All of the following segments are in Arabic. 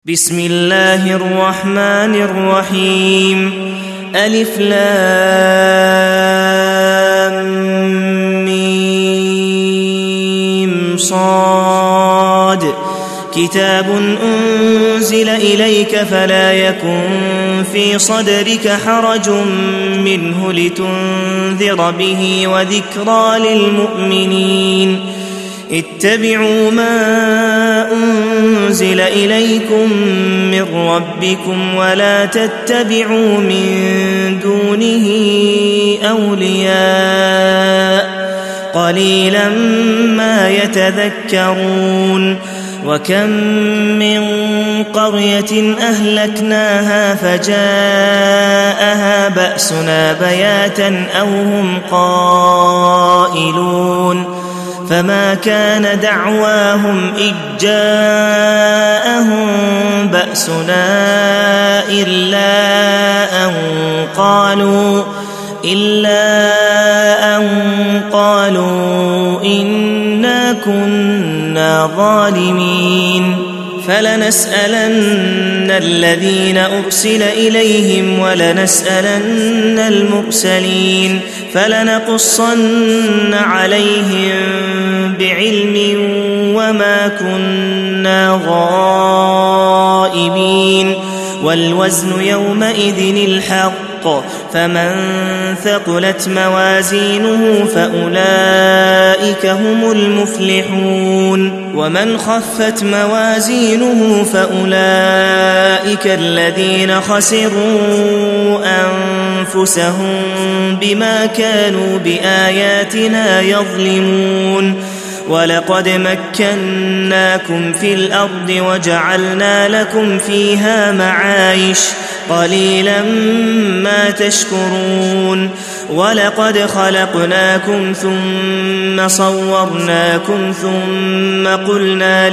بسم الله الرحمن الرحيم ألف لام ميم صاد كتاب أنزل إليك فلا يكن في صدرك حرج منه لتنذر به وذكرى للمؤمنين اتبعوا ما أنزل إليكم من ربكم ولا تتبعوا من دونه أولياء قليلا ما يتذكرون وكم من قرية أهلكناها فجاءها بأسنا بياتا أو هم قائلون فما كان دعواهم إذ جاءهم بأسنا إلا أن قالوا إنا كنا ظالمين فلنسألن الذين أرسل إليهم ولنسألن المرسلين فلنقصن عليهم بعلم وما كنا غائبين والوزن يومئذ الحق فمن ثقلت موازينه فأولئك هم المفلحون ومن خفت موازينه فأولئك الذين خسروا أنفسهم بما كانوا بآياتنا يظلمون ولقد مكناكم في الأرض وجعلنا لكم فيها معايش قليلا ما تشكرون ولقد خلقناكم ثم صورناكم ثم قلنا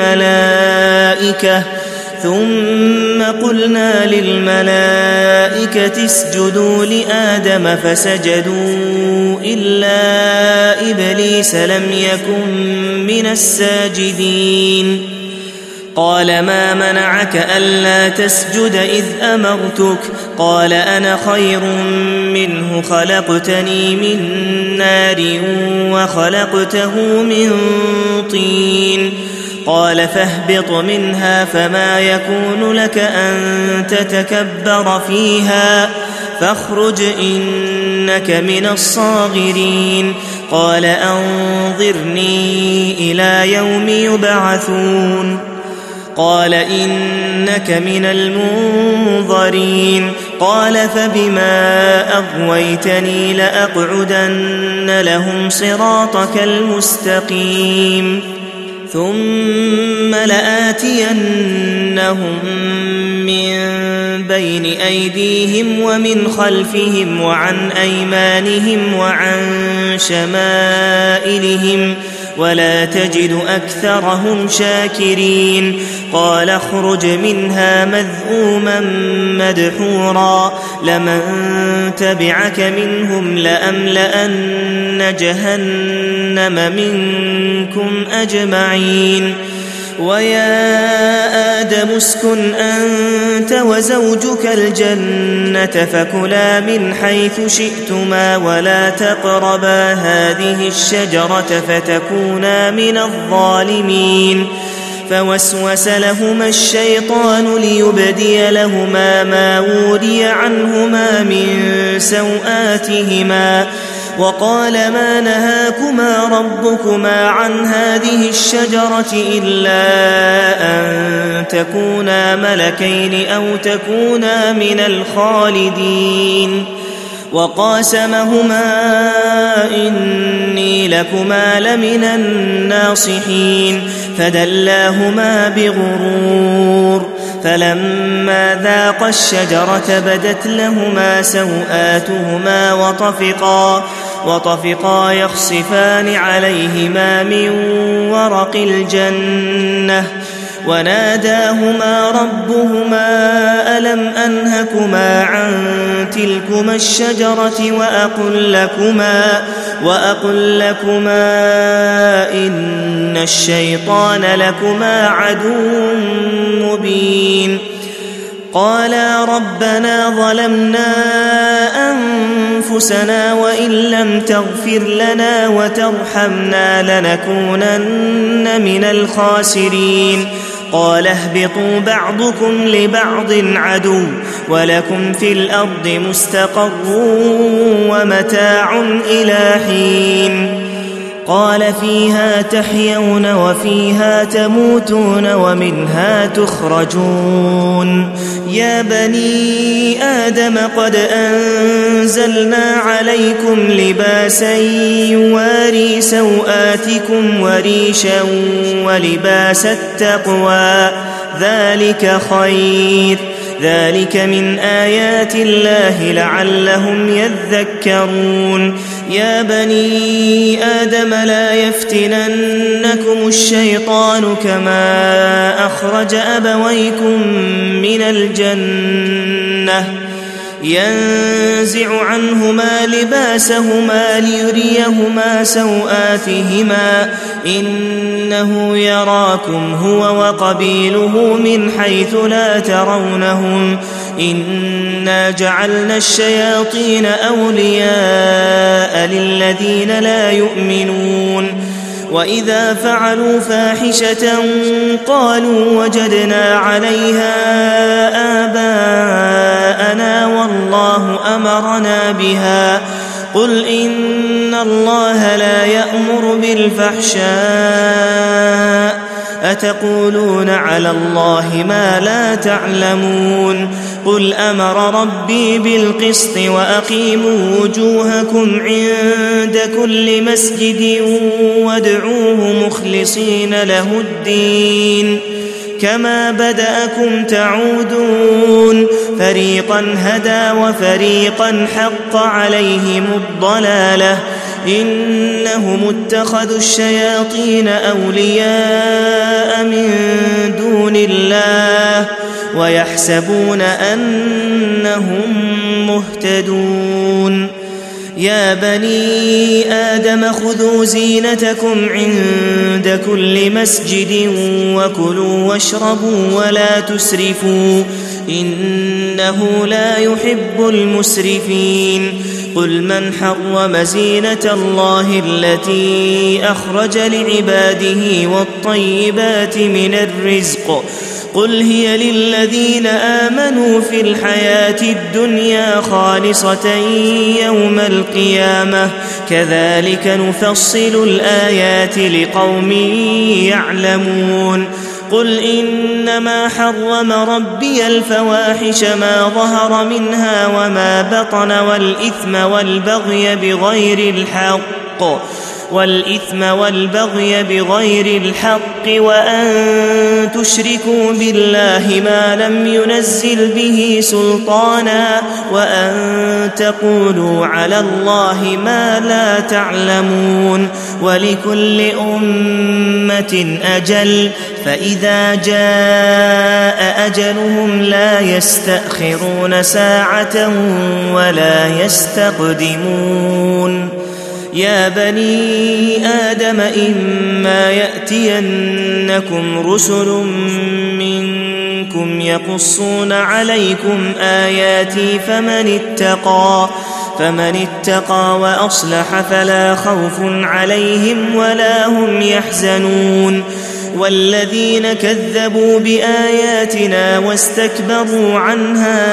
للملائكة اسجدوا لآدم فسجدوا إلا إبليس لم يكن من الساجدين قال ما منعك ألا تسجد إذ أمرتك قال أنا خير منه خلقتني من نار وخلقته من طين قال فاهبط منها فما يكون لك أن تتكبر فيها فاخرج إنك من الصاغرين قال أنظرني إلى يوم يبعثون قال إنك من المنظرين قال فبما أغويتني لأقعدن لهم صراطك المستقيم ثم لآتينهم من بين أيديهم ومن خلفهم وعن أيمانهم وعن شمائلهم ولا تجد أكثرهم شاكرين قال اخرج منها مذءوما مدحورا لمن تبعك منهم لأملأن جهنم منكم أجمعين ويا آدم اسكن أنت وزوجك الجنة فكلا من حيث شئتما ولا تقربا هذه الشجرة فتكونا من الظالمين فوسوس لهما الشيطان ليبدي لهما ما وري عنهما من سوآتهما وقال ما نهاكما ربكما عن هذه الشجرة إلا أن تكونا ملكين أو تكونا من الخالدين وقاسمهما إني لكما لمن الناصحين فدلاهما بغرور فلما ذاقا الشجرة بدت لهما سوآتهما وطفقا يخصفان عليهما من ورق الجنة وناداهما ربهما ألم أنهكما عن تلكما الشجرة وأقل لكما إن الشيطان لكما عدو مبين قالا ربنا ظلمنا أنفسنا وإن لم تغفر لنا وترحمنا لنكونن من الخاسرين قال اهبطوا بعضكم لبعض عدو ولكم في الأرض مستقر ومتاع إلى حين قال فيها تحيون وفيها تموتون ومنها تخرجون يا بني آدم قد أنزلنا عليكم لباسا يواري سوآتكم وريشا ولباس التقوى ذلك خير ذلك من آيات الله لعلهم يذكرون يا بني آدم لا يفتننكم الشيطان كما أخرج أبويكم من الجنة ينزع عنهما لباسهما ليريهما سوآتهما إنه يراكم هو وقبيله من حيث لا ترونهم إنا جعلنا الشياطين أولياء للذين لا يؤمنون وإذا فعلوا فاحشة قالوا وجدنا عليها آباءنا والله أمرنا بها قل إن الله لا يأمر بالفحشاء أتقولون على الله ما لا تعلمون قل أمر ربي بالقسط وأقيموا وجوهكم عند كل مسجد وادعوه مخلصين له الدين كما بدأكم تعودون فريقا هدى وفريقا حق عليهم الضلالة إنهم اتخذوا الشياطين أولياء من دون الله ويحسبون أنهم مهتدون يا بني آدم خذوا زينتكم عند كل مسجد وكلوا واشربوا ولا تسرفوا إنه لا يحب المسرفين قل من حرم زينة الله التي أخرج لعباده والطيبات من الرزق قل هي للذين آمنوا في الحياة الدنيا خالصة يوم القيامة كذلك نفصل الآيات لقوم يعلمون قل إنما حرم ربي الفواحش ما ظهر منها وما بطن والإثم والبغي بغير الحق وأن تشركوا بالله ما لم ينزل به سلطانا وأن تقولوا على الله ما لا تعلمون ولكل أمة أجل فإذا جاء أجلهم لا يستأخرون ساعة ولا يستقدمون يا بني آدم إما يأتينكم رسل منكم يقصون عليكم آياتي فمن اتقى وأصلح فلا خوف عليهم ولا هم يحزنون والذين كذبوا بآياتنا واستكبروا عنها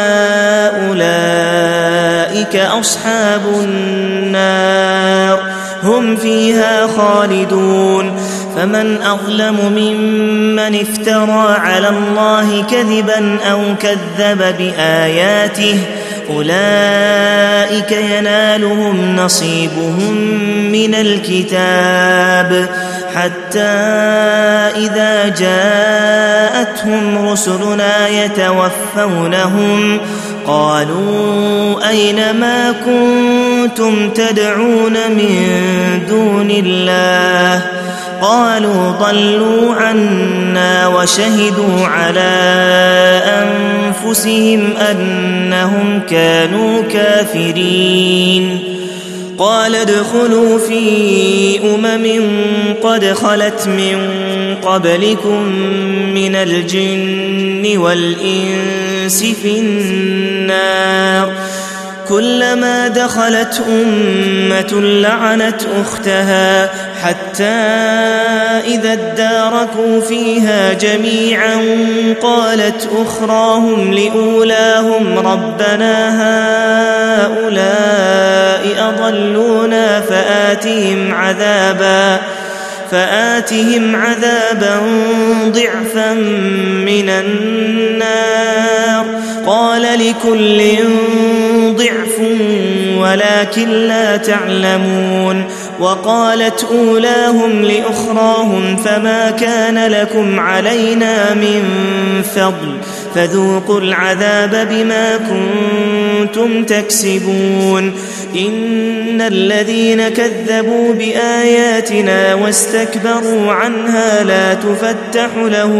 أولئك أصحاب النار هم فيها خالدون فمن أظلم ممن افترى على الله كذبا أو كذب بآياته أولئك ينالهم نصيبهم من الكتاب حتى إذا جاءتهم رسلنا يتوفونهم قالوا أين ما كنتم تدعون من دون الله قالوا ضلوا عنا وشهدوا على أنفسهم أنهم كانوا كافرين. قال ادخلوا في قد خلت من قبلكم من الجن والإنس في النار كلما دخلت أمة لعنت أختها حتى إذا اداركوا فيها جميعا قالت أخراهم لأولاهم ربنا هؤلاء أضلونا فآتهم عذابا ضعفا من النار قال لكل ضعف ولكن لا تعلمون. وقالت أولاهم لأخراهم فما كان لكم علينا من فضل فذوقوا العذاب بما كنتم تكسبون. إن الذين كذبوا بآياتنا واستكبروا عنها لا تفتح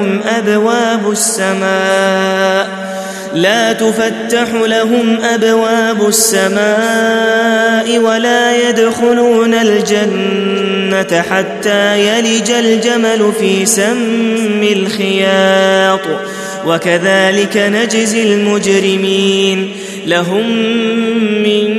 لهم أبواب السماء ولا يدخلون الجنة حتى يلج الجمل في سم الخياط وكذلك نجزي المجرمين. لهم من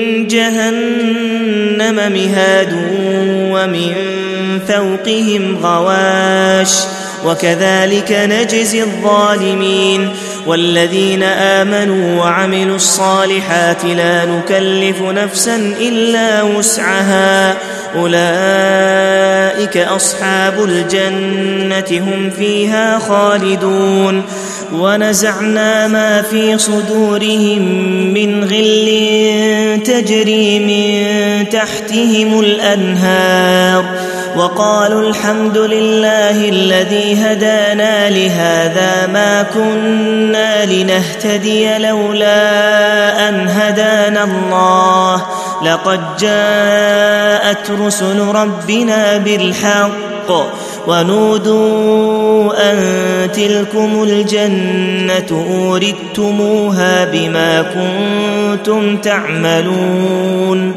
جهنم مهاد ومن فوقهم غواش وكذلك نجزي الظالمين. والذين آمنوا وعملوا الصالحات لا نكلف نفسا إلا وسعها أولئك أصحاب الجنة هم فيها خالدون. ونزعنا ما في صدورهم من غل تجري من تحتهم الأنهار وقالوا الحمد لله الذي هدانا لهذا ما كنا لنهتدي لولا أن هدانا الله لقد جاءت رسل ربنا بالحق ونودوا أن تلكم الجنة أورثتموها بما كنتم تعملون.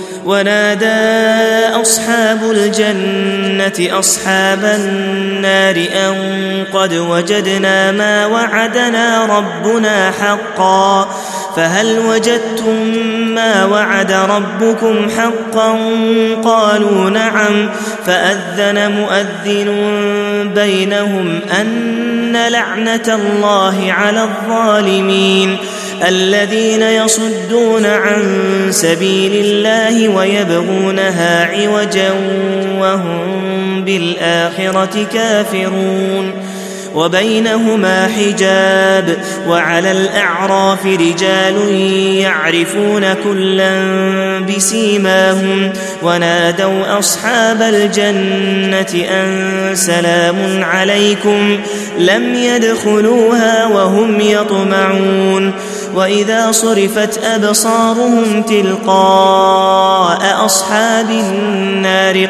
ونادى أصحاب الجنة أصحاب النار أن قد وجدنا ما وعدنا ربنا حقا فهل وجدتم ما وعد ربكم حقا قالوا نعم فأذن مؤذن بينهم أن لعنة الله على الظالمين الذين يصدون عن سبيل الله ويبغونها عوجا وهم بالآخرة كافرون. وبينهما حجاب وعلى الأعراف رجال يعرفون كلا بسيماهم ونادوا أصحاب الجنة أن سلام عليكم لم يدخلوها وهم يطمعون. وإذا صرفت أبصارهم تلقاء أصحاب النار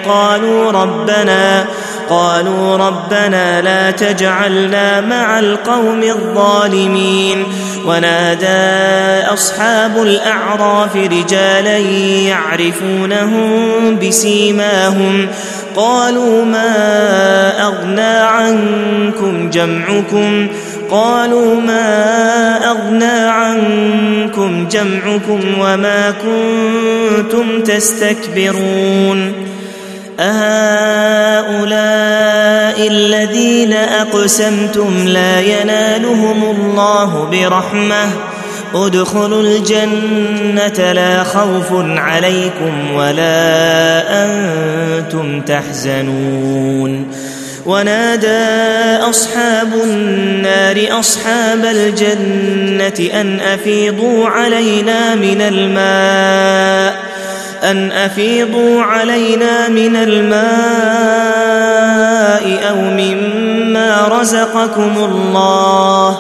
قالوا ربنا لا تجعلنا مع القوم الظالمين. ونادى أصحاب الأعراف رجالا يعرفونهم بسيماهم قالوا ما أغنى عنكم جمعكم وما كنتم تستكبرون. أهؤلاء الذين أقسمتم لا ينالهم الله برحمة ادخلوا الجنة لا خوف عليكم ولا أنتم تحزنون. ونادى أصحاب النار أصحاب الجنة أن أفيضوا علينا من الماء أو مما رزقكم الله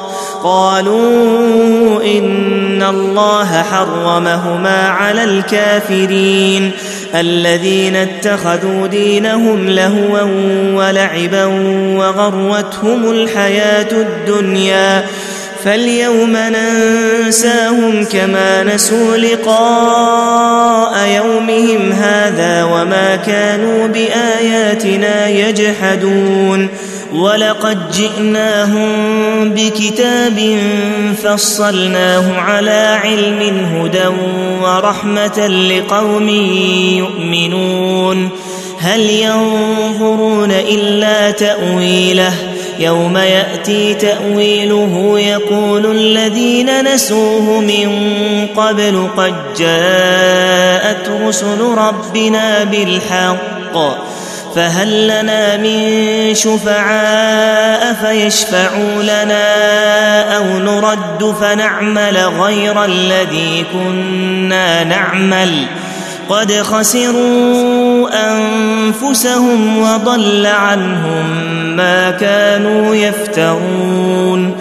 قالوا إن الله حرمهما على الكافرين الذين اتخذوا دينهم لهوا ولعبا وغرتهم الحياة الدنيا فاليوم ننساهم كما نسوا لقاء يومهم هذا وما كانوا بآياتنا يجحدون ولقد جئناهم بكتاب فصلناه على علم هدى ورحمة لقوم يؤمنون هل ينظرون إلا تأويله يوم يأتي تأويله يقول الذين نسوه من قبل قد جاءت رسل ربنا بالحق فهل لنا من شفعاء فيشفعوا لنا أو نرد فنعمل غير الذي كنا نعمل قد خسروا أنفسهم وضل عنهم ما كانوا يفترون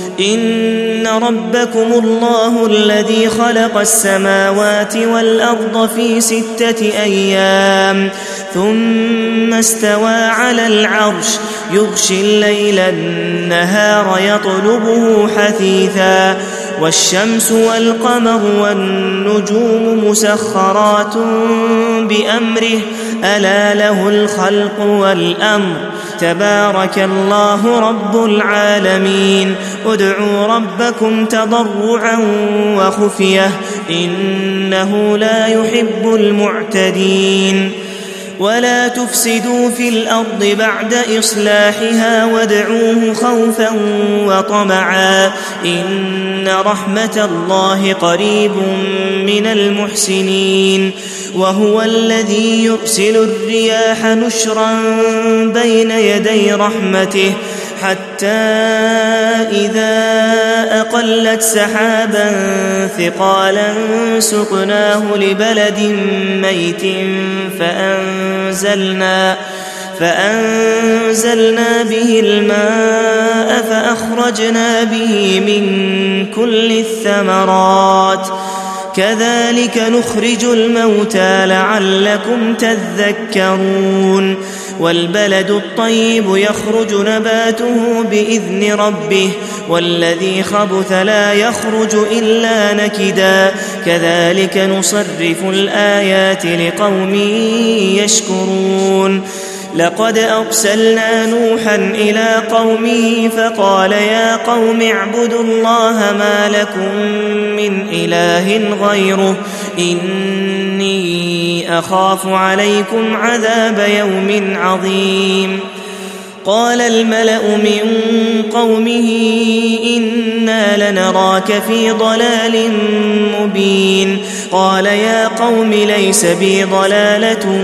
إن ربكم الله الذي خلق السماوات والأرض في 6 أيام ثم استوى على العرش يغشي الليل النهار يطلبه حثيثا والشمس والقمر والنجوم مسخرات بأمره ألا له الخلق والأمر تبارك الله رب العالمين ادعوا ربكم تضرعا وخفية إنه لا يحب المعتدين ولا تفسدوا في الأرض بعد إصلاحها وادعوه خوفا وطمعا إن رحمة الله قريب من المحسنين وهو الذي يرسل الرياح نشرا بين يدي رحمته حتى إذا أقلت سحابا ثقالا سقناه لبلد ميت فأنزلنا به الماء فأخرجنا به من كل الثمرات كذلك نخرج الموتى لعلكم تذكرون والبلد الطيب يخرج نباته بإذن ربه والذي خبث لا يخرج إلا نكدا كذلك نصرف الآيات لقوم يشكرون لقد أرسلنا نوحا إلى قومه فقال يا قوم اعبدوا الله ما لكم من إله غيره إني أخاف عليكم عذاب يوم عظيم قال الملأ من قومه إنا لنراك في ضلال مبين قال يا قوم ليس بي ضلالة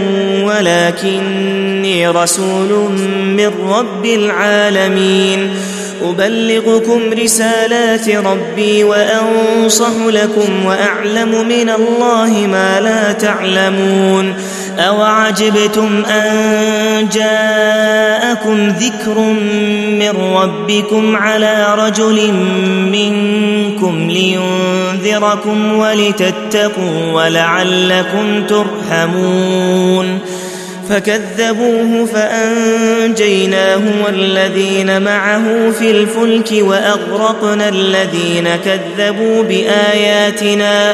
ولكني رسول من رب العالمين أبلغكم رسالات ربي وأنصح لكم وأعلم من الله ما لا تعلمون أوعجبتم أن جاءكم ذكر من ربكم على رجل منكم لينذركم ولتتقوا ولعلكم ترحمون فكذبوه فأنجيناه والذين معه في الفلك وأغرقنا الذين كذبوا بآياتنا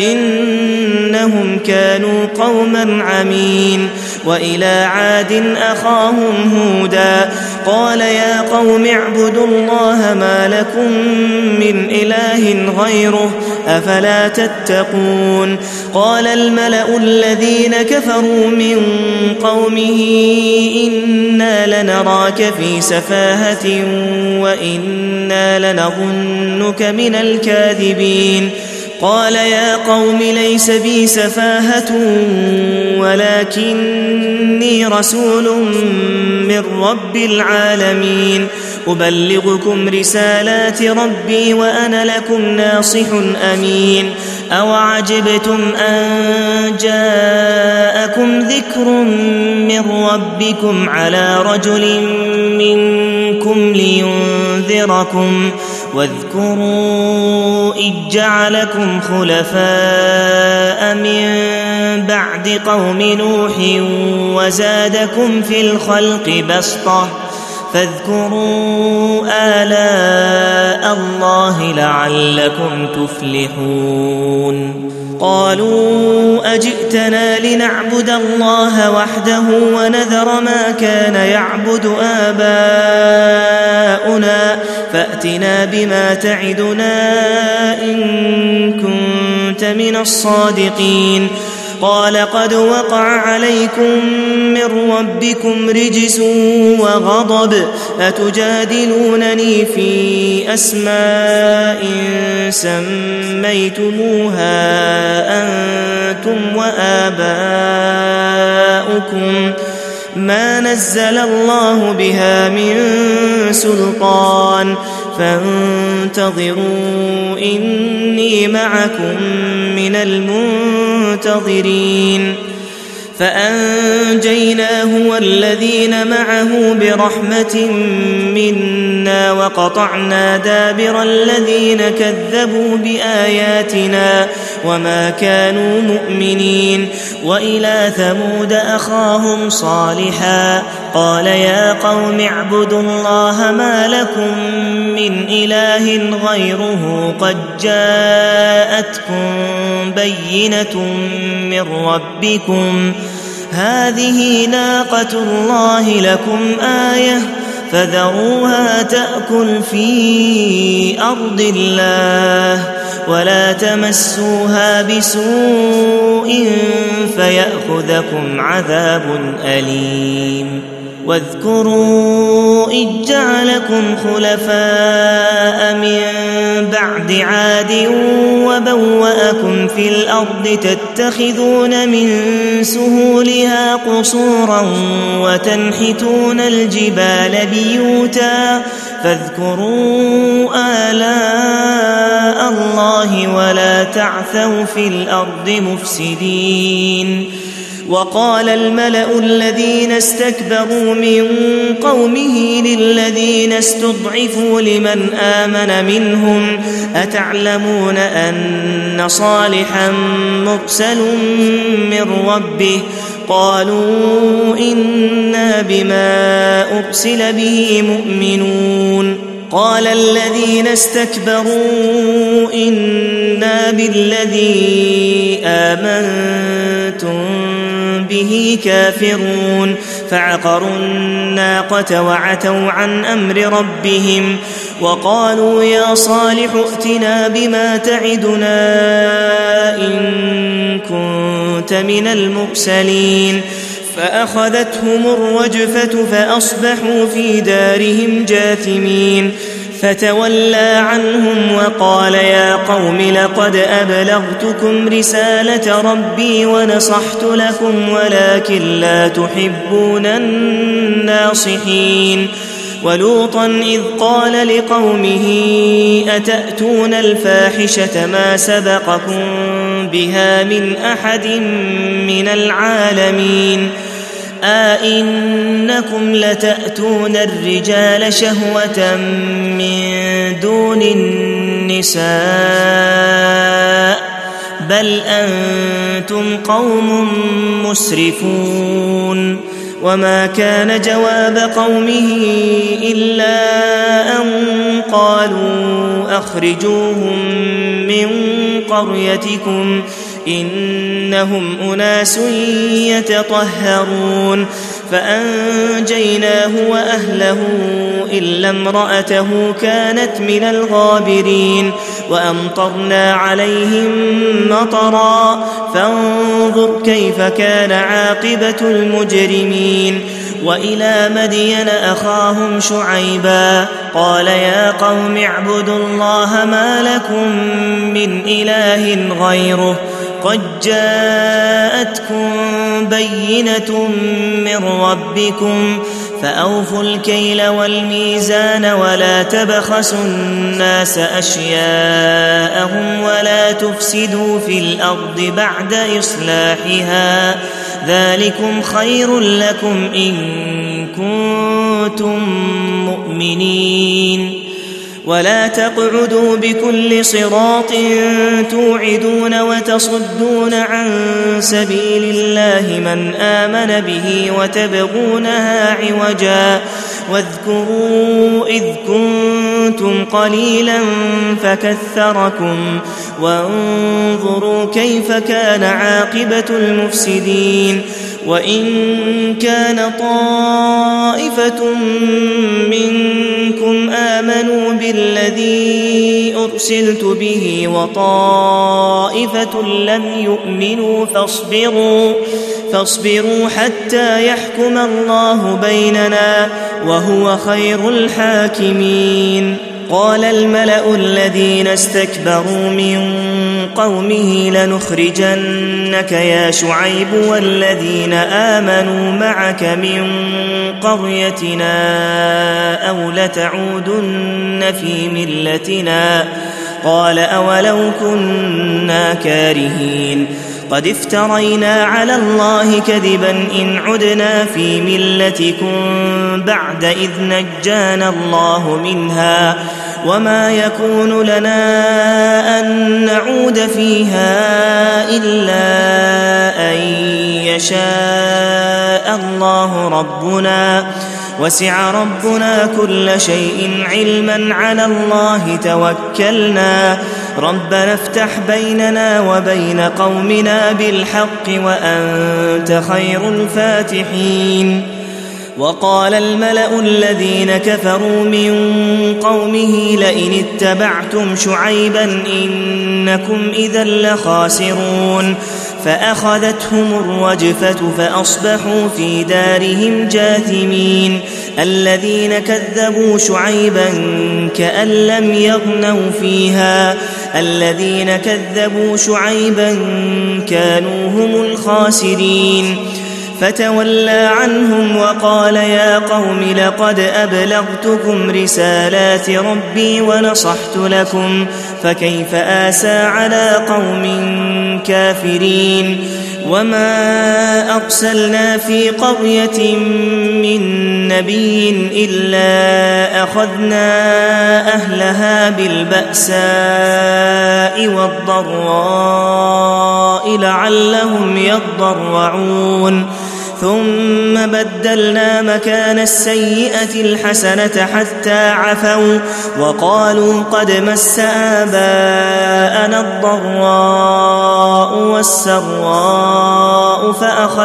إنهم كانوا قوما عمين وإلى عاد أخاهم هودا قال يا قوم اعبدوا الله ما لكم من إله غيره أفلا تتقون قال الملأ الذين كفروا من قومه إنا لنراك في سفاهة وإنا لنظنك من الكاذبين قال يا قوم ليس بي سفاهة ولكني رسول من رب العالمين أبلغكم رسالات ربي وأنا لكم ناصح أمين أوعجبتم أن جاءكم ذكر من ربكم على رجل منكم لينذركم واذكروا إذ جعلكم خلفاء من بعد قوم نوح وزادكم في الخلق بسطة فاذكروا آلاء الله لعلكم تفلحون قالوا أجئتنا لنعبد الله وحده ونذر ما كان يعبد آباؤنا فأتنا بما تعدنا إن كنت من الصادقين قال قد وقع عليكم من ربكم رجس وغضب أتجادلونني في أسماء سميتموها أنتم وآباؤكم ما نزل الله بها من سلطان فانتظروا إني معكم من المنتظرين فأنجيناه والذين معه برحمة منا وقطعنا دابر الذين كذبوا بآياتنا وما كانوا مؤمنين وإلى ثمود أخاهم صالحا قال يا قوم اعبدوا الله ما لكم من إله غيره قد جاءتكم بينة من ربكم هذه ناقة الله لكم آية فذروها تأكل في أرض الله ولا تمسوها بسوء فيأخذكم عذاب أليم واذكروا إذ جعلكم خلفاء من بعد عاد وبوأكم في الأرض تتخذون من سهولها قصورا وتنحتون الجبال بيوتا فاذكروا آلاء الله ولا تعثوا في الأرض مفسدين وقال الملأ الذين استكبروا من قومه للذين استضعفوا لمن آمن منهم أتعلمون أن صالحا مرسل من ربه قالوا إنا بما أرسل به مؤمنون قال الذين استكبروا إنا بالذي آمنتم به كافرون فعقروا الناقة وعتوا عن أمر ربهم وقالوا يا صالح ائتنا بما تعدنا إن كنت من المرسلين فأخذتهم الرجفة فأصبحوا في دارهم جاثمين فتولى عنهم وقال يا قوم لقد أبلغتكم رسالة ربي ونصحت لكم ولكن لا تحبون الناصحين ولوطا إذ قال لقومه أتأتون الفاحشة ما سبقكم بها من أحد من العالمين أئنكم لتأتون الرجال شهوة من دون النساء بل أنتم قوم مسرفون وما كان جواب قومه إلا أن قالوا أخرجوهم من قريتكم إنهم أناس يتطهرون فأنجيناه وأهله إلا امرأته كانت من الغابرين وأمطرنا عليهم مطرا فانظر كيف كان عاقبة المجرمين وإلى مدين أخاهم شعيبا قال يا قوم اعبدوا الله ما لكم من إله غيره قد جاءتكم بينة من ربكم فأوفوا الكيل والميزان ولا تبخسوا الناس أشياءهم ولا تفسدوا في الأرض بعد إصلاحها ذلكم خير لكم إن كنتم مؤمنين ولا تقعدوا بكل صراط توعدون وتصدون عن سبيل الله من آمن به وتبغونها عوجا واذكروا إذ كنتم قليلا فكثركم وانظروا كيف كان عاقبة المفسدين وإن كان طائفة منكم آمنوا بالذي أرسلت به وطائفة لم يؤمنوا فاصبروا حتى يحكم الله بيننا وهو خير الحاكمين. قال الملأ الذين استكبروا من قومه لنخرجنك يا شعيب والذين آمنوا معك من قريتنا أو لتعودن في ملتنا قال أولو كنا كارهين قد افترينا على الله كذبا إن عدنا في ملتكم بعد إذ نجانا الله منها وما يكون لنا أن نعود فيها إلا أن يشاء الله ربنا وسع ربنا كل شيء علما على الله توكلنا ربنا افتح بيننا وبين قومنا بالحق وأنت خير الفاتحين. وقال الملأ الذين كفروا من قومه لئن اتبعتم شعيبا إنكم إذا لخاسرون فأخذتهم الرجفة فأصبحوا في دارهم جاثمين. الذين كذبوا شعيبا كأن لم يغنوا فيها الذين كذبوا شعيبا كانوا هم الخاسرين. فتولى عنهم وقال يا قوم لقد أبلغتكم رسالات ربي ونصحت لكم فكيف آسى على قوم كافرين. وما أرسلنا في قرية من نبي إلا أخذنا أهلها بالبأساء والضراء لعلهم يضرعون ثم بدلنا مكان السيئة الحسنة حتى عفوا وقالوا قد مس آباءنا الضراء والسراء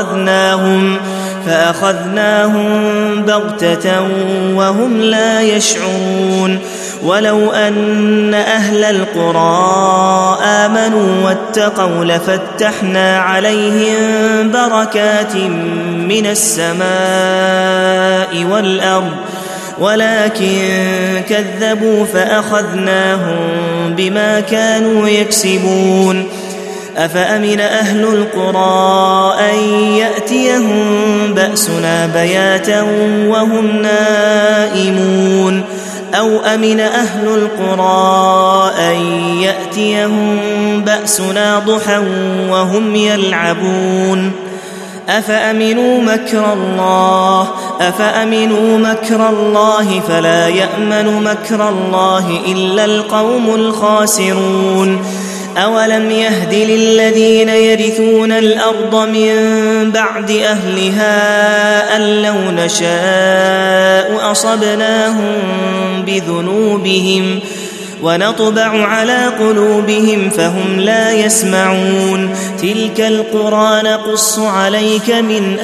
فأخذناهم بغتة وهم لا يشعرون. ولو أن أهل القرى آمنوا واتقوا لفتحنا عليهم بركات من السماء والأرض ولكن كذبوا فأخذناهم بما كانوا يكسبون. أفأمن أهل القرى أن يأتيهم بأسنا بياتا وهم نائمون أو أمن أهل القرى أن يأتيهم بأسنا ضحى وهم يلعبون. أفأمنوا مكر الله فلا يأمن مكر الله إلا القوم الخاسرون. أولم يهد للذين يرثون الأرض من بعد أهلها أن لو نشاء أصبناهم بذنوبهم ونطبع على قلوبهم فهم لا يسمعون. تلك القرى نقص عليك من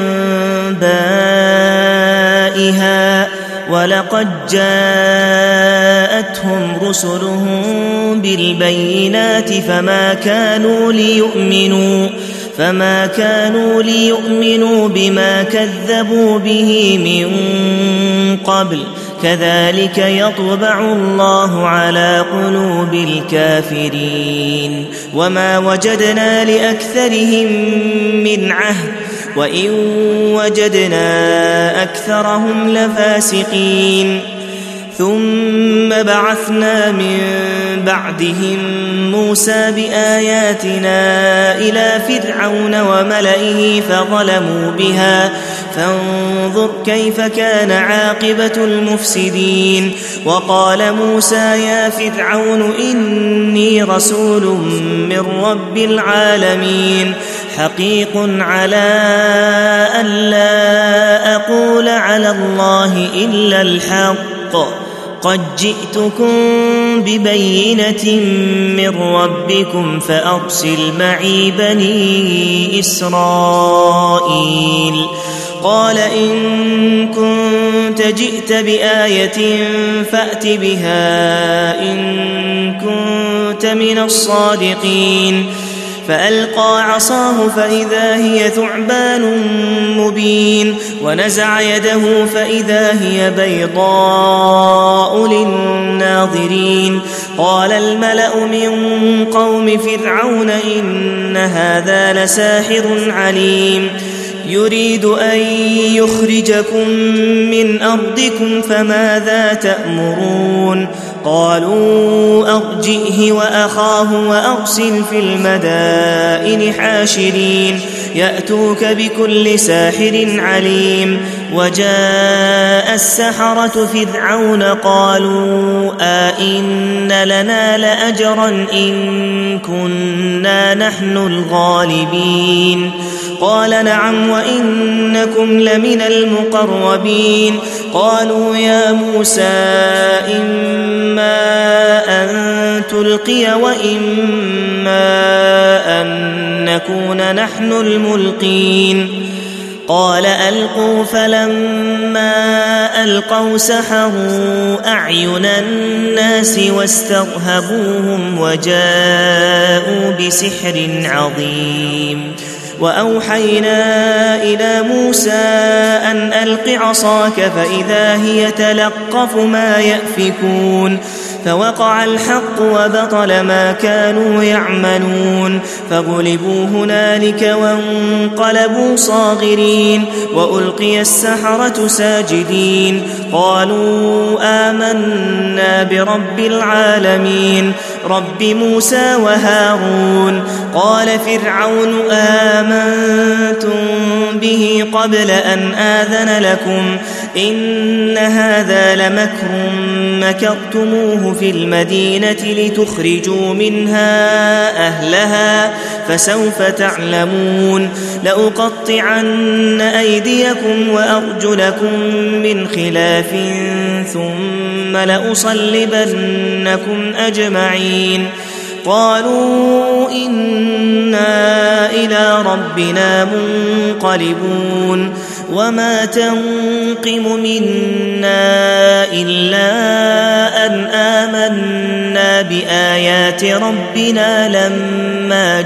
أنبائها ولقد جاءتهم رسلهم بالبينات فما كانوا ليؤمنوا بما كذبوا به من قبل كذلك يطبع الله على قلوب الكافرين. وما وجدنا لأكثرهم من عهد وإن وجدنا أكثرهم لفاسقين. ثم بعثنا من بعدهم موسى بآياتنا إلى فرعون وملئه فظلموا بها فانظر كيف كان عاقبة المفسدين. وقال موسى يا فرعون إني رسول من رب العالمين حقيق على أن لا أقول على الله إلا الحق قد جئتكم ببينة من ربكم فأرسل معي بني إسرائيل. قال إن كنت جئت بآية فأت بها إن كنت من الصادقين. فألقى عصاه فإذا هي ثعبان مبين ونزع يده فإذا هي بيضاء للناظرين. قال الملأ من قوم فرعون إن هذا لساحر عليم يريد أن يخرجكم من أرضكم فماذا تأمرون؟ قالوا أرجئه وأخاه وأرسل في المدائن حاشرين يأتوك بكل ساحر عليم. وجاء السحرة فرعون قالوا أئن لنا لأجرا إن كنا نحن الغالبين؟ قال نعم وإنكم لمن المقربين. قالوا يا موسى إما أن تلقي وإما أن نكون نحن الملقين. قال ألقوا فلما ألقوا سحروا أعين الناس واسترهبوهم وجاءوا بسحر عظيم. وأوحينا إلى موسى أن ألق عصاك فإذا هي تلقف ما يأفكون فوقع الحق وبطل ما كانوا يعملون فغلبوا هنالك وانقلبوا صاغرين وألقي السحرة ساجدين قالوا آمنا برب العالمين رب موسى وهارون. قال فرعون آمنتم به قبل أن آذن لكم إن هذا لمكر مكرتموه في المدينة لتخرجوا منها أهلها فسوف تعلمون. لأقطعن أيديكم وأرجلكم من خلاف ثم لأصلبنكم أجمعين. قالوا إنا إلى ربنا منقلبون. وما تنقم منا إلا أن آمنا بآيات ربنا لما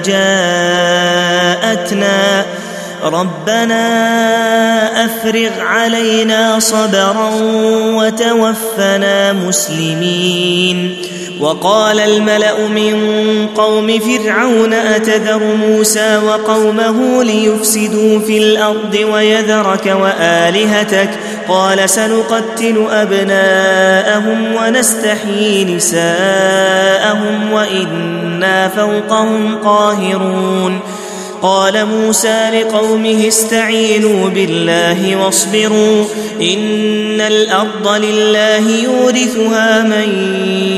جاءتنا ربنا أفرغ علينا صبرا وتوفنا مسلمين. وقال الملأ من قوم فرعون أتذر موسى وقومه ليفسدوا في الأرض ويذرك وآلهتك قال سنقتل أبناءهم ونستحيي نساءهم وإنا فوقهم قاهرون. قال موسى لقومه استعينوا بالله واصبروا إن الأرض لله يورثها من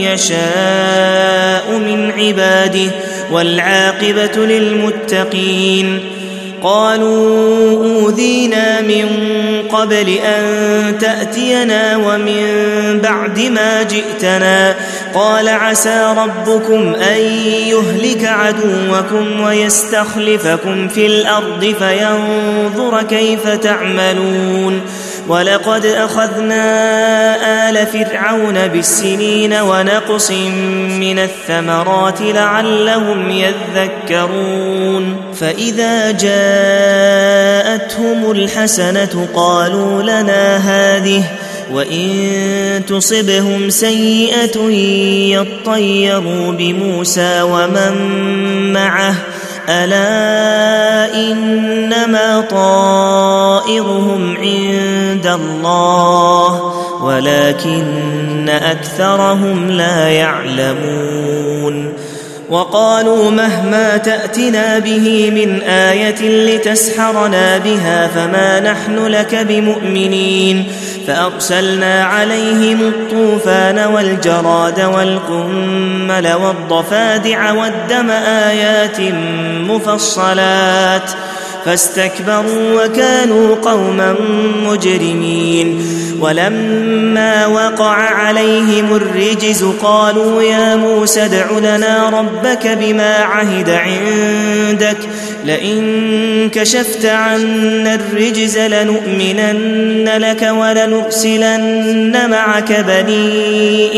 يشاء من عباده والعاقبة للمتقين. قالوا أوذينا من قبل أن تأتينا ومن بعد ما جئتنا قال عسى ربكم أن يهلك عدوكم ويستخلفكم في الأرض فينظر كيف تعملون. ولقد أخذنا آل فرعون بالسنين ونقص من الثمرات لعلهم يذكرون. فإذا جاءتهم الحسنة قالوا لنا هذه وإن تصبهم سيئة يطيروا بموسى ومن معه ألا إنما طائرهم عند الله ولكن أكثرهم لا يعلمون وقالوا مهما تأتنا به من آية لتسحرنا بها فما نحن لك بمؤمنين فأرسلنا عليهم الطوفان والجراد والقمل والضفادع والدم آيات مفصلات فاستكبروا وكانوا قوما مجرمين ولما وقع عليهم الرجز قالوا يا موسى ادع لنا ربك بما عهد عندك لئن كشفت عنا الرجز لنؤمنن لك ولنرسلن معك بني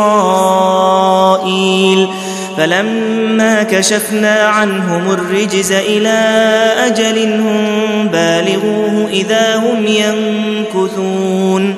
إسرائيل فلما كشفنا عنهم الرجز إلى أجل هم بالغوه إذا هم ينكثون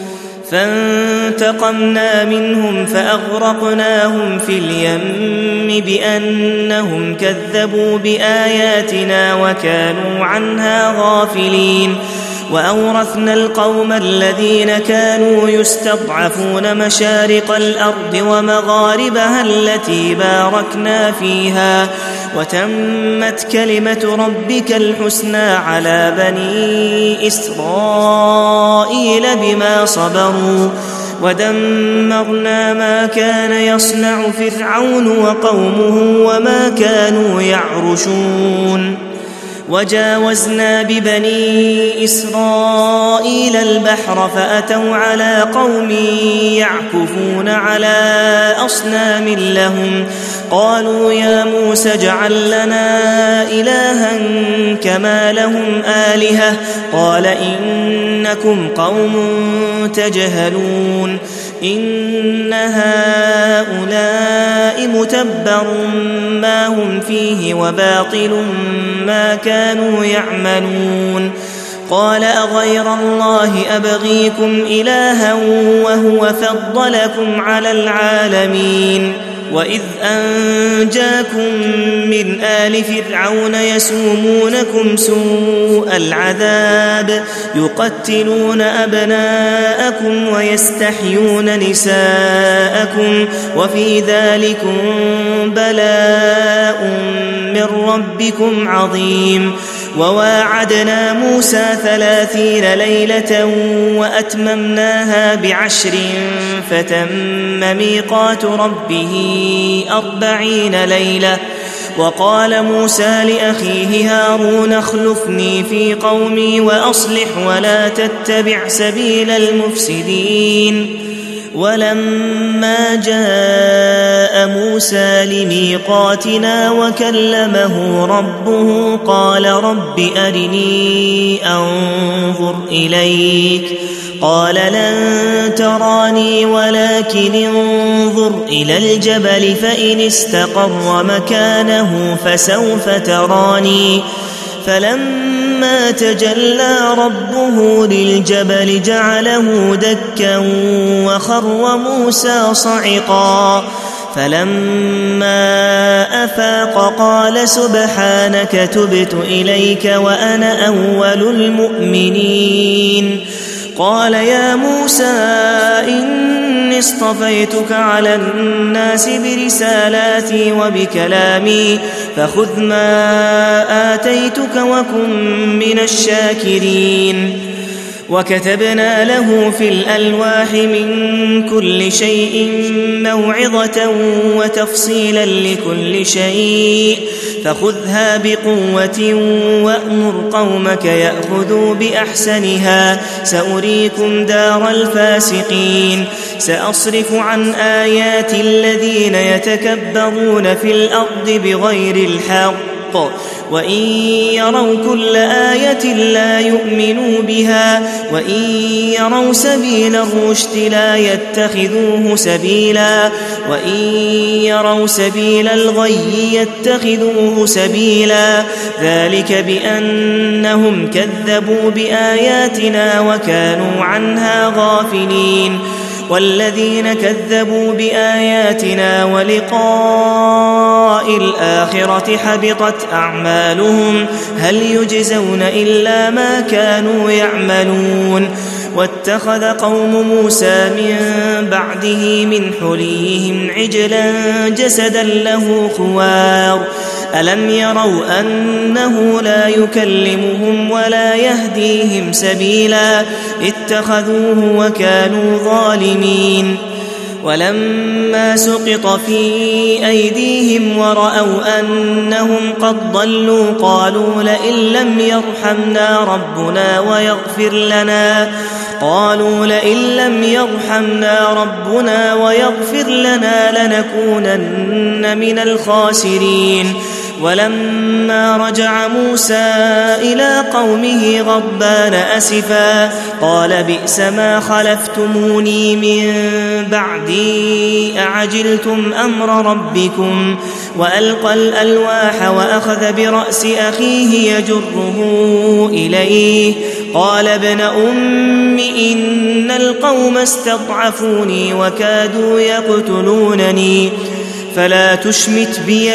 فانتقمنا منهم فأغرقناهم في اليم بأنهم كذبوا بآياتنا وكانوا عنها غافلين وأورثنا القوم الذين كانوا يستضعفون مشارق الأرض ومغاربها التي باركنا فيها وتمت كلمة ربك الحسنى على بني إسرائيل بما صبروا ودمرنا ما كان يصنع فرعون وقومه وما كانوا يعرشون وجاوزنا ببني إسرائيل البحر فأتوا على قوم يعكفون على أصنام لهم قالوا يا موسى اجعل لنا إلها كما لهم آلهة قال إنكم قوم تجهلون إن هؤلاء متبر ما هم فيه وباطل ما كانوا يعملون قال أغير الله أبغيكم إلها وهو فضلكم على العالمين وإذ أنجاكم من آل فرعون يسومونكم سوء العذاب يقتلون أبناءكم ويستحيون نساءكم وفي ذلكم بلاء من ربكم عظيم وواعدنا موسى 30 ليلة وأتممناها ب10 فتم ميقات ربه 40 ليلة وقال موسى لأخيه هارون اخلفني في قومي وأصلح ولا تتبع سبيل المفسدين ولما جاء موسى لميقاتنا وكلمه ربه قال رب أرني أنظر إليك قال لن تراني ولكن انظر إلى الجبل فإن استقر مكانه فسوف تراني فلما تجلى ربه للجبل جعله دكا وخر موسى صعقا فلما أفاق قال سبحانك تبت إليك وأنا أول المؤمنين قال يا موسى إني اصطفيتك على الناس برسالاتي وبكلامي فخذ ما آتيتك وكن من الشاكرين وكتبنا له في الألواح من كل شيء موعظة وتفصيلا لكل شيء فخذها بقوة وأمر قومك يأخذوا بأحسنها سأريكم دار الفاسقين سأصرف عن آيات الذين يتكبرون في الأرض بغير الحق وإن يروا كل آية لا يؤمنوا بها وإن يروا سبيل الرشد لا يتخذوه سبيلا وإن يروا سبيل الغي يتخذوه سبيلا ذلك بأنهم كذبوا بآياتنا وكانوا عنها غافلين والذين كذبوا بآياتنا ولقاء الآخرة حبطت أعمالهم هل يجزون إلا ما كانوا يعملون واتخذ قوم موسى من بعده من حليهم عجلا جسدا له خوار ألم يروا أنه لا يكلمهم ولا يهديهم سبيلا اتخذوه وكانوا ظالمين ولما سقط في أيديهم ورأوا أنهم قد ضلوا قالوا لئن لم يرحمنا ربنا ويغفر لنا لنكونن من الخاسرين ولما رجع موسى إلى قومه غضبان أسفا قال بئس ما خلفتموني من بعدي أعجلتم أمر ربكم وألقى الألواح وأخذ برأس أخيه يجره إليه قال ابن أم إن القوم استضعفوني وكادوا يقتلونني فلا تشمت بي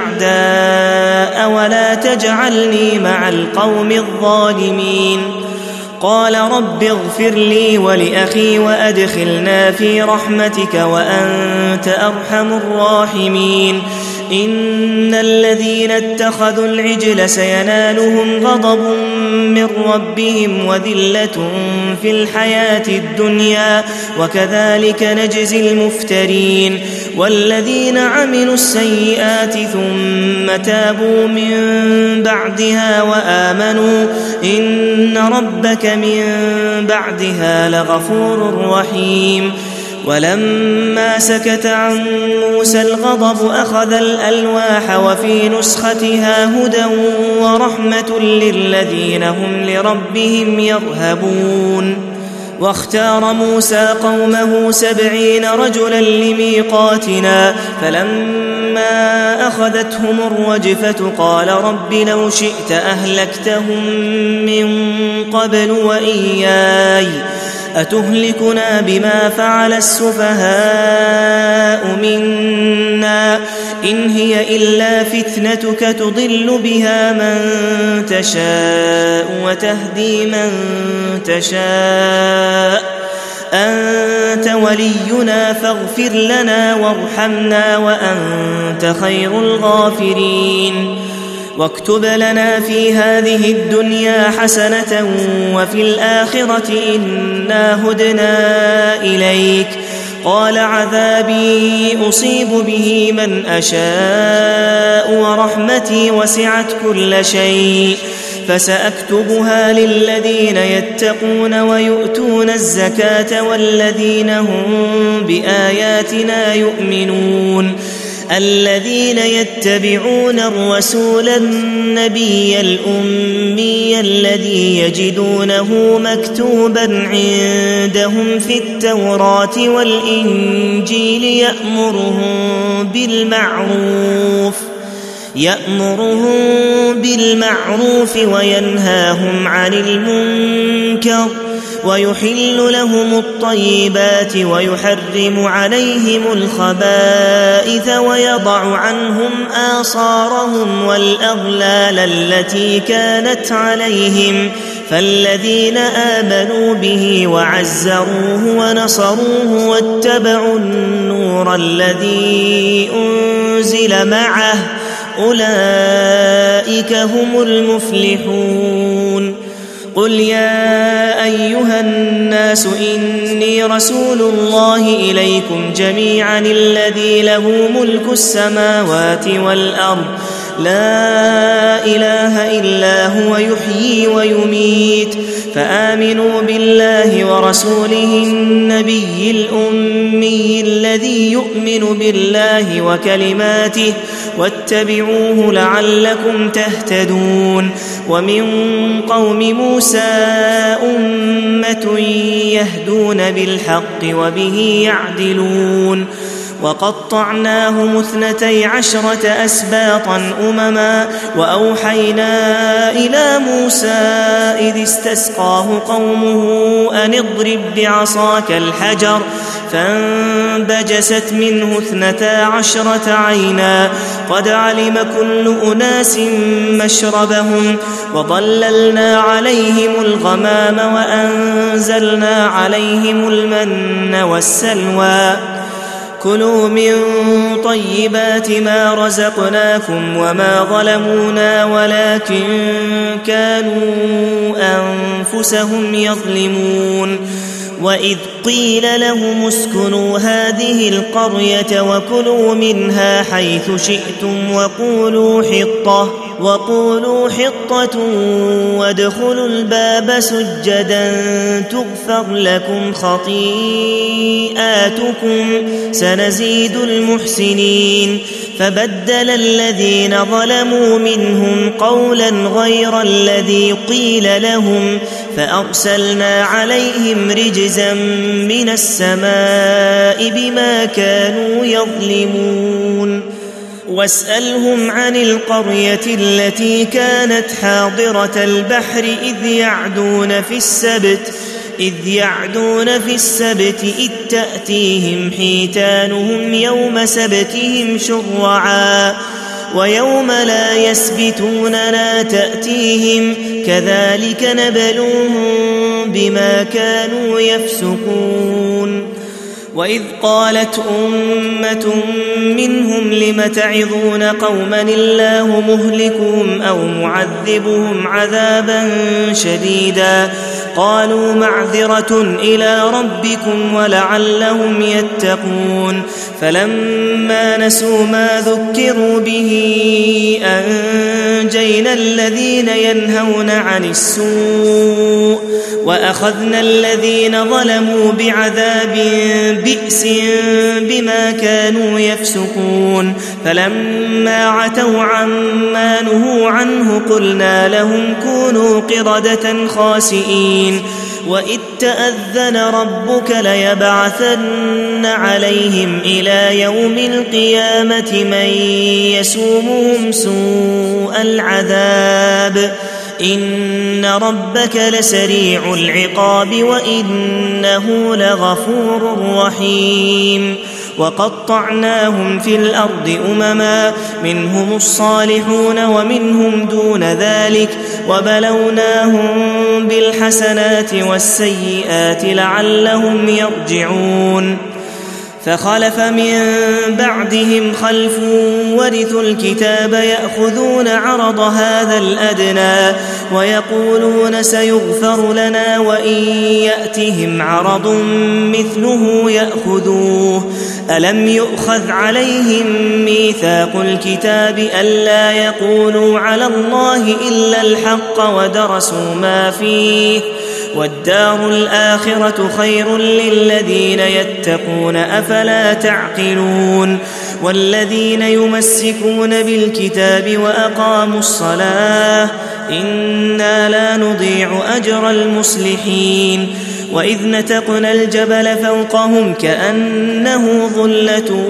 الأعداء ولا تجعلني مع القوم الظالمين قال رب اغفر لي ولأخي وأدخلنا في رحمتك وأنت أرحم الراحمين إن الذين اتخذوا العجل سينالهم غضب من ربهم وذلة في الحياة الدنيا وكذلك نجزي المفترين والذين عملوا السيئات ثم تابوا من بعدها وآمنوا إن ربك من بعدها لغفور رحيم ولما سكت عن موسى الغضب أخذ الألواح وفي نسختها هدى ورحمة للذين هم لربهم يرهبون واختار موسى قومه 70 رجلا لميقاتنا فلما أخذتهم الرجفة قال رب لو شئت أهلكتهم من قبل وإياي أتهلكنا بما فعل السفهاء منا إن هي إلا فتنتك تضل بها من تشاء وتهدي من تشاء أنت ولينا فاغفر لنا وارحمنا وأنت خير الغافرين واكتب لنا في هذه الدنيا حسنة وفي الآخرة إنا هدنا إليك قال عذابي أصيب به من أشاء ورحمتي وسعت كل شيء فسأكتبها للذين يتقون ويؤتون الزكاة والذين هم بآياتنا يؤمنون الذين يتبعون الرسول النبي الأمي الذي يجدونه مكتوبا عندهم في التوراة والإنجيل يأمرهم بالمعروف وينهاهم عن المنكر ويحل لهم الطيبات ويحرم عليهم الخبائث ويضع عنهم آصارهم والأغلال التي كانت عليهم فالذين آمنوا به وعزروه ونصروه واتبعوا النور الذي أنزل معه أولئك هم المفلحون قل يا أيها الناس إني رسول الله إليكم جميعا الذي له ملك السماوات والأرض لا إله إلا هو يحيي ويميت فآمنوا بالله ورسوله النبي الأمي الذي يؤمن بالله وكلماته واتبعوه لعلكم تهتدون ومن قوم موسى أمة يهدون بالحق وبه يعدلون وقطعناهم 12 أسباطا أمما وأوحينا إلى موسى إذ استسقاه قومه أن اضرب بعصاك الحجر فانبجست منه 12 عينا قد علم كل أناس مشربهم وظللنا عليهم الغمام وأنزلنا عليهم المن والسلوى كلوا من طيبات ما رزقناكم وما ظلمونا ولكن كانوا أنفسهم يظلمون وإذ قيل لهم اسكنوا هذه القرية وكلوا منها حيث شئتم وقولوا حطة وادخلوا الباب سجدا تغفر لكم خطيئاتكم سنزيد المحسنين فبدل الذين ظلموا منهم قولا غير الذي قيل لهم فأرسلنا عليهم رجزا من السماء بما كانوا يظلمون واسألهم عن القرية التي كانت حاضرة البحر إذ يعدون في السبت إذ تأتيهم حيتانهم يوم سبتهم شرعا ويوم لا يسبتون لا تأتيهم كذلك نبلوهم بما كانوا يفسقون وإذ قالت أمة منهم لم تعظون قوما الله مهلكهم أو معذبهم عذابا شديدا قالوا معذرة إلى ربكم ولعلهم يتقون فلما نسوا ما ذكروا به أنجينا الذين ينهون عن السوء وأخذنا الذين ظلموا بعذاب بئس بما كانوا يفسقون فلما عتوا عما نهوا عنه قلنا لهم كونوا قردة خاسئين وإذ تأذن ربك ليبعثن عليهم إلى يوم القيامة من يسومهم سوء العذاب إن ربك لسريع العقاب وإنه لغفور رحيم وقطعناهم في الأرض أمما منهم الصالحون ومنهم دون ذلك وبلوناهم بالحسنات والسيئات لعلهم يرجعون فخلف من بعدهم خلف ورثوا الكتاب يأخذون عرض هذا الأدنى ويقولون سيغفر لنا وإن يأتهم عرض مثله يأخذوه ألم يؤخذ عليهم ميثاق الكتاب ألا يقولوا على الله إلا الحق ودرسوا ما فيه والدار الآخرة خير للذين يتقون أفلا تعقلون والذين يمسكون بالكتاب وأقاموا الصلاة إنا لا نضيع أجر المصلحين وإذ نتقنا الجبل فوقهم كأنه ظلة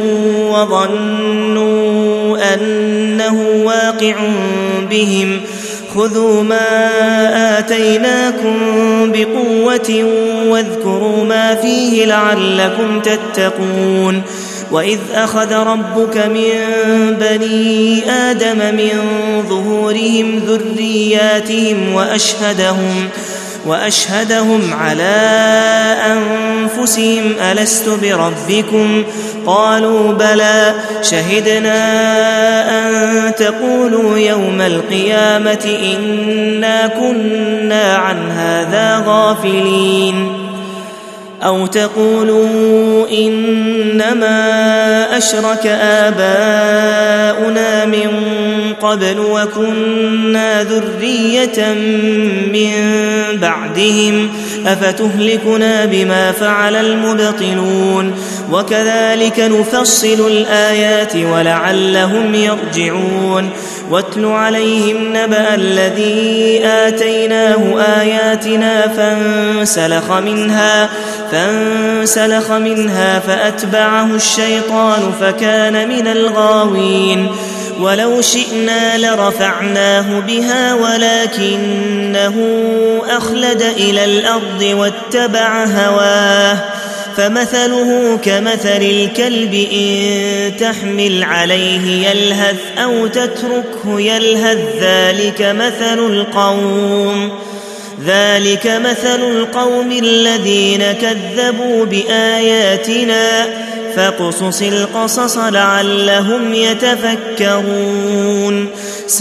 وظنوا أنه واقع بهم خذوا ما آتيناكم بقوة واذكروا ما فيه لعلكم تتقون وإذ أخذ ربك من بني آدم من ظهورهم ذرياتهم وأشهدهم على أنفسهم ألست بربكم قالوا بلى شهدنا أن تقولوا يوم القيامة إنا كنا عن هذا غافلين أو تقولوا إنما أشرك آباؤنا من قبل وكنا ذرية من بعدهم أفتهلكنا بما فعل المبطلون وكذلك نفصل الآيات ولعلهم يرجعون واتل عليهم نبأ الذي آتيناه آياتنا فانسلخ منها فأتبعه الشيطان فكان من الغاوين ولو شئنا لرفعناه بها ولكنه أخلد إلى الأرض واتبع هواه فمثله كمثل الكلب إن تحمل عليه يلهث أو تتركه يلهث ذلك مثل القوم الذين كذبوا بآياتنا فاقصص القصص لعلهم يتفكرون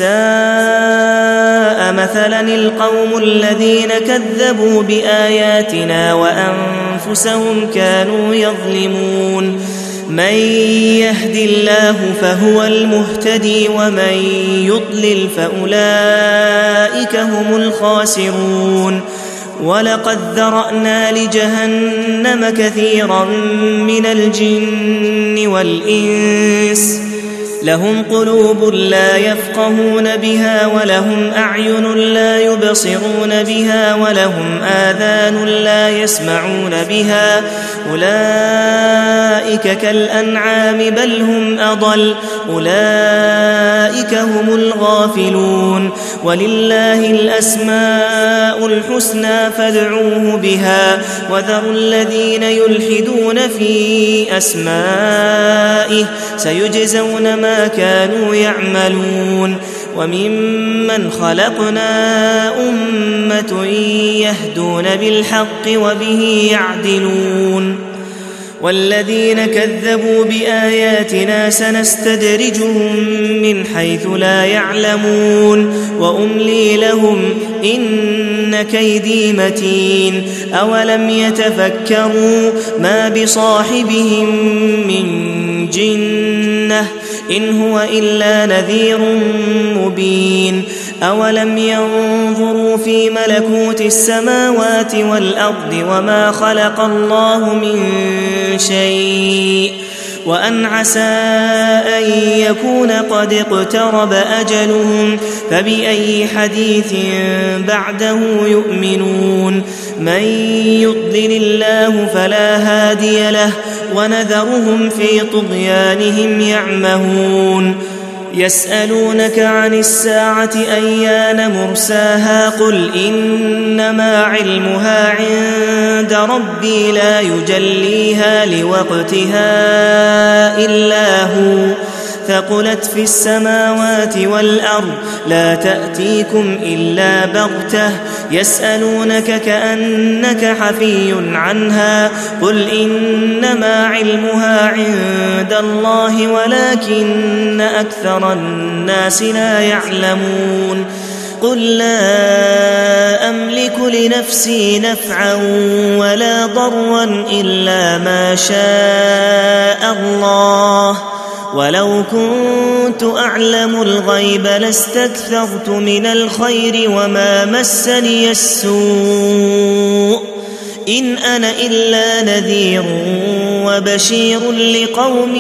ساء مثلا القوم الذين كذبوا بآياتنا وأنفسهم كانوا يظلمون من يهد الله فهو المهتدي ومن يضلل فأولئك هم الخاسرون ولقد ذرأنا لجهنم كثيرا من الجن والإنس لهم قلوب لا يفقهون بها ولهم أعين لا يبصرون بها ولهم آذان لا يسمعون بها أولئك كالأنعام بل هم أضل أولئك هم الغافلون ولله الأسماء الحسنى فادعوه بها وذروا الذين يلحدون في أسمائه سيجزون ما كانوا يعملون وممن خلقنا أمة يهدون بالحق وبه يعدلون والذين كذبوا بآياتنا سنستدرجهم من حيث لا يعلمون وأملي لهم إن كيدي متين أولم يتفكروا ما بصاحبهم من جنة إن هو إلا نذير مبين أولم ينظروا في ملكوت السماوات والأرض وما خلق الله من شيء وأن عسى أن يكون قد اقترب أجلهم فبأي حديث بعده يؤمنون من يضلل الله فلا هادي له ونذرهم في طغيانهم يعمهون يسألونك عن الساعة أيان مرساها قل إنما علمها عند ربي لا يجليها لوقتها إلا هو ثقلت في السماوات والأرض لا تأتيكم إلا بغتة يسألونك كأنك حفي عنها قل إنما علمها عند الله ولكن أكثر الناس لا يعلمون قل لا أملك لنفسي نفعا ولا ضرا إلا ما شاء الله ولو كنت أعلم الغيب لاستكثرت من الخير وما مسني السوء إن أنا إلا نذير وبشير لقوم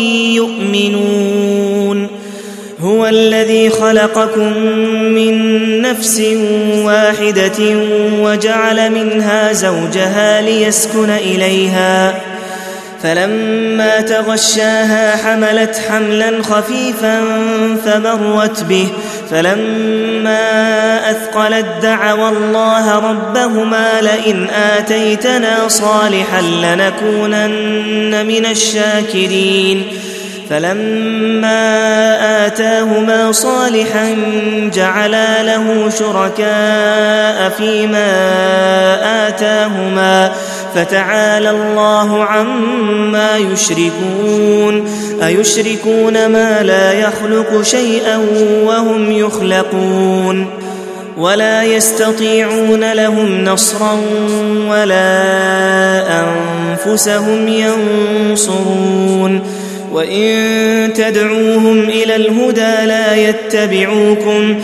يؤمنون هو الذي خلقكم من نفس واحدة وجعل منها زوجها ليسكن إليها فلما تغشاها حملت حملا خفيفا فمرت به فلما أثقلت دعوا الله ربهما لئن آتيتنا صالحا لنكونن من الشاكرين فلما آتاهما صالحا جعلا له شركاء فيما آتاهما فتعالى الله عما يشركون أيشركون ما لا يخلق شيئا وهم يخلقون ولا يستطيعون لهم نصرا ولا أنفسهم ينصرون وإن تدعوهم إلى الهدى لا يتبعوكم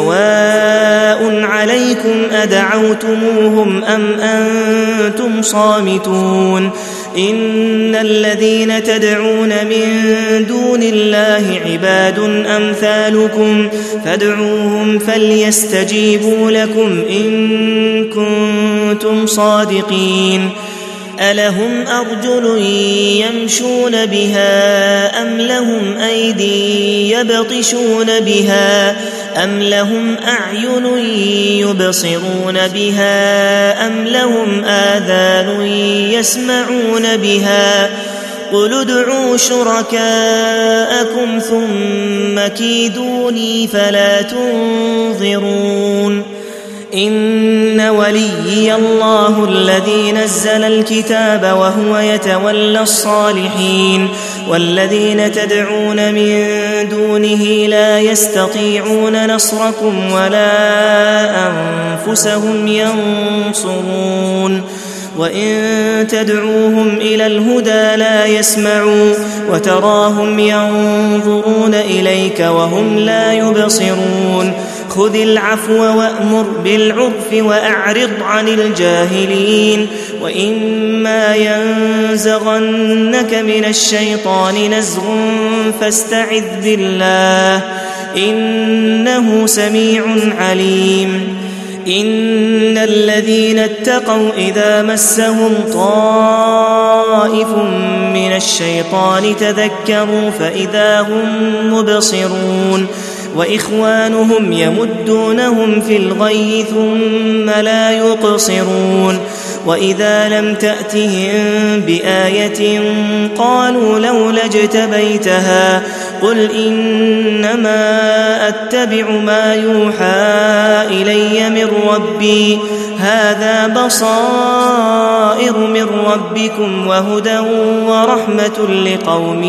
سواء عليكم أدعوتموهم أم أنتم صامتون إن الذين تدعون من دون الله عباد أمثالكم فادعوهم فليستجيبوا لكم إن كنتم صادقين ألهم أرجل يمشون بها أم لهم أيدي يبطشون بها أم لهم أعين يبصرون بها أم لهم آذان يسمعون بها قل ادعوا شركاءكم ثم كيدوني فلا تنظرون إن وليي الله الذي نزل الكتاب وهو يتولى الصالحين والذين تدعون من دونه لا يستطيعون نصركم ولا أنفسهم ينصرون وإن تدعوهم إلى الهدى لا يسمعوا وتراهم ينظرون إليك وهم لا يبصرون خذ العفو وأمر بالعرف وأعرض عن الجاهلين وإما ينزغنك من الشيطان نزغ فاستعذ بالله إنه سميع عليم إن الذين اتقوا إذا مسهم طائف من الشيطان تذكروا فإذا هم مبصرون وإخوانهم يمدونهم في الغي ثم لا يقصرون وإذا لم تأتهم بآية قالوا لولا اجتبيتها قل إنما أتبع ما يوحى إلي من ربي هذا بصائر من ربكم وهدى ورحمة لقوم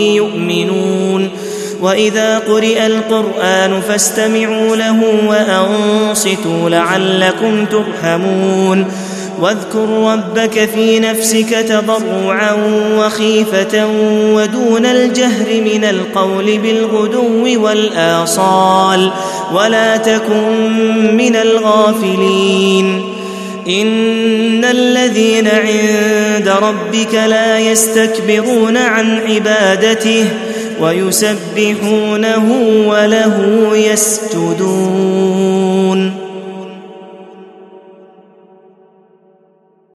يؤمنون وإذا قرئ القرآن فاستمعوا له وأنصتوا لعلكم ترحمون واذكر ربك في نفسك تضرعا وخيفة ودون الجهر من القول بالغدو والآصال ولا تكن من الغافلين إن الذين عند ربك لا يستكبرون عن عبادته ويسبحونه وله يسجدون